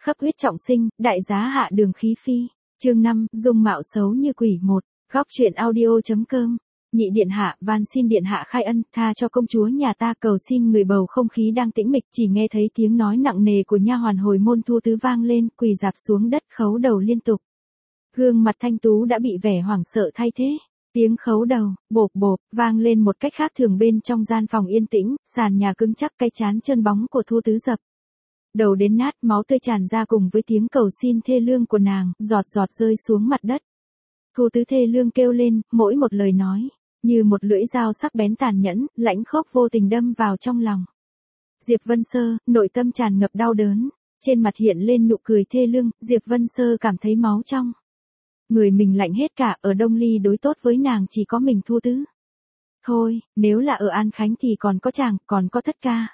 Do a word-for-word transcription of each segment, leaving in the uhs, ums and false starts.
Khắp huyết trọng sinh, đại giá hạ đường khí phi. Chương năm, dung mạo xấu như quỷ một. Góc truyện audio.com. Nhị điện hạ, van xin điện hạ khai ân, tha cho công chúa nhà ta, cầu xin người. Bầu không khí đang tĩnh mịch, chỉ nghe thấy tiếng nói nặng nề của nha hoàn hồi môn Thu Tứ vang lên, quỳ rạp xuống đất khấu đầu liên tục. Gương mặt thanh tú đã bị vẻ hoảng sợ thay thế. Tiếng khấu đầu, bộp bộp, vang lên một cách khác thường bên trong gian phòng yên tĩnh, sàn nhà cứng chắc, cái trán trơn bóng của Thu Tứ dập đầu đến nát, máu tươi tràn ra cùng với tiếng cầu xin thê lương của nàng, giọt giọt rơi xuống mặt đất. Thu Tứ thê lương kêu lên, mỗi một lời nói như một lưỡi dao sắc bén tàn nhẫn, lãnh khốc vô tình đâm vào trong lòng. Diệp Vân Sơ, nội tâm tràn ngập đau đớn, trên mặt hiện lên nụ cười thê lương. Diệp Vân Sơ cảm thấy máu trong người mình lạnh hết cả. Ở Đông Ly đối tốt với nàng chỉ có mình Thu Tứ. Thôi, nếu là ở An Khánh thì còn có chàng, còn có Thất Ca.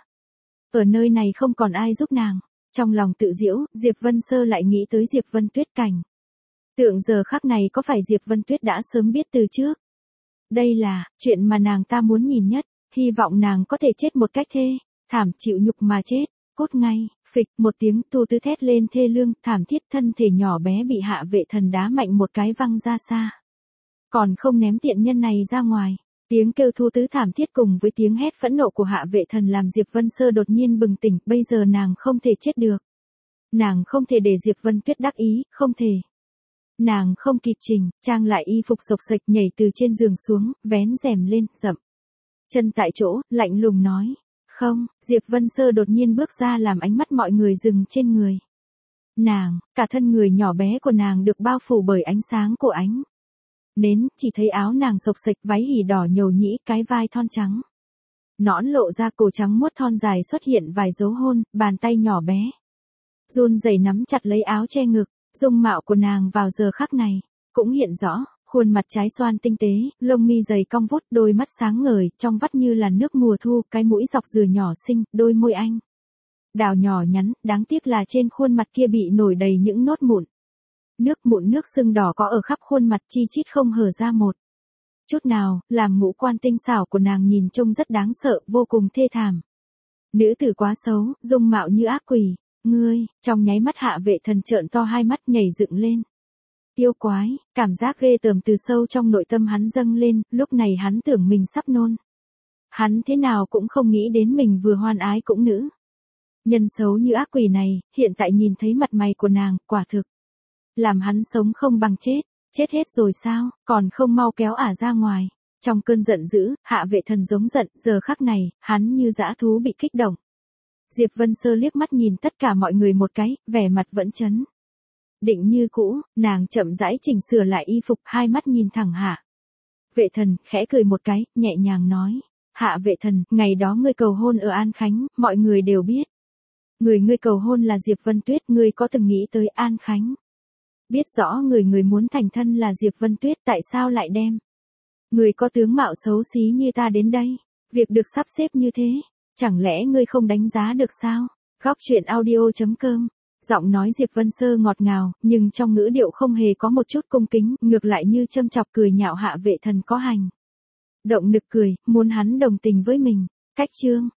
Ở nơi này không còn ai giúp nàng. Trong lòng tự giễu, Diệp Vân Sơ lại nghĩ tới Diệp Vân Tuyết cảnh. Tượng giờ khắc này có phải Diệp Vân Tuyết đã sớm biết từ trước? Đây là chuyện mà nàng ta muốn nhìn nhất, hy vọng nàng có thể chết một cách thê thảm, chịu nhục mà chết. Cốt ngay, phịch một tiếng, Thu Tứ thét lên thê lương, thảm thiết, thân thể nhỏ bé bị Hạ Vệ Thần đá mạnh một cái văng ra xa. Còn không ném tiện nhân này ra ngoài. Tiếng kêu Thu Tứ thảm thiết cùng với tiếng hét phẫn nộ của Hạ Vệ Thần làm Diệp Vân Sơ đột nhiên bừng tỉnh, bây giờ nàng không thể chết được. Nàng không thể để Diệp Vân Tuyết đắc ý, không thể. Nàng không kịp chỉnh, trang lại y phục xộc xệch, nhảy từ trên giường xuống, vén rèm lên, dậm chân tại chỗ, lạnh lùng nói. Không, Diệp Vân Sơ đột nhiên bước ra làm ánh mắt mọi người dừng trên người nàng, cả thân người nhỏ bé của nàng được bao phủ bởi ánh sáng của ánh nến, chỉ thấy áo nàng xộc xệch, váy hỉ đỏ nhầu nhĩ, cái vai thon trắng nõn lộ ra, cổ trắng muốt thon dài xuất hiện vài dấu hôn, bàn tay nhỏ bé run rẩy nắm chặt lấy áo che ngực. Dung mạo của nàng vào giờ khắc này cũng hiện rõ, khuôn mặt trái xoan tinh tế, lông mi dày cong vút, đôi mắt sáng ngời, trong vắt như là nước mùa thu, cái mũi dọc dừa nhỏ xinh, đôi môi anh đào nhỏ nhắn, đáng tiếc là trên khuôn mặt kia bị nổi đầy những nốt mụn. Nước mụn nước sưng đỏ có ở khắp khuôn mặt, chi chít không hở ra một chút nào, làm ngũ quan tinh xảo của nàng nhìn trông rất đáng sợ, vô cùng thê thảm. Nữ tử quá xấu, dung mạo như ác quỷ. Ngươi, trong nháy mắt Hạ Vệ Thần trợn to hai mắt, nhảy dựng lên. Yêu quái, cảm giác ghê tởm từ sâu trong nội tâm hắn dâng lên, lúc này hắn tưởng mình sắp nôn. Hắn thế nào cũng không nghĩ đến mình vừa hoan ái cũng nữ nhân xấu như ác quỷ này, hiện tại nhìn thấy mặt mày của nàng, quả thực làm hắn sống không bằng chết. Chết hết rồi sao, còn không mau kéo ả ra ngoài. Trong cơn giận dữ, Hạ Vệ Thần giống giận, giờ khắc này, hắn như dã thú bị kích động. Diệp Vân Sơ liếc mắt nhìn tất cả mọi người một cái, vẻ mặt vẫn chấn định như cũ, nàng chậm rãi chỉnh sửa lại y phục, hai mắt nhìn thẳng Hạ Vệ Thần, khẽ cười một cái, nhẹ nhàng nói. Hạ Vệ Thần, ngày đó ngươi cầu hôn ở An Khánh, mọi người đều biết. Người ngươi cầu hôn là Diệp Vân Tuyết, ngươi có từng nghĩ tới An Khánh? Biết rõ người người muốn thành thân là Diệp Vân Tuyết, tại sao lại đem người có tướng mạo xấu xí như ta đến đây? Việc được sắp xếp như thế, chẳng lẽ ngươi không đánh giá được sao? Góc truyện audio.com. Giọng nói Diệp Vân Sơ ngọt ngào, nhưng trong ngữ điệu không hề có một chút cung kính, ngược lại như châm chọc cười nhạo Hạ Vệ Thần có hành động nực cười, muốn hắn đồng tình với mình. Cách chương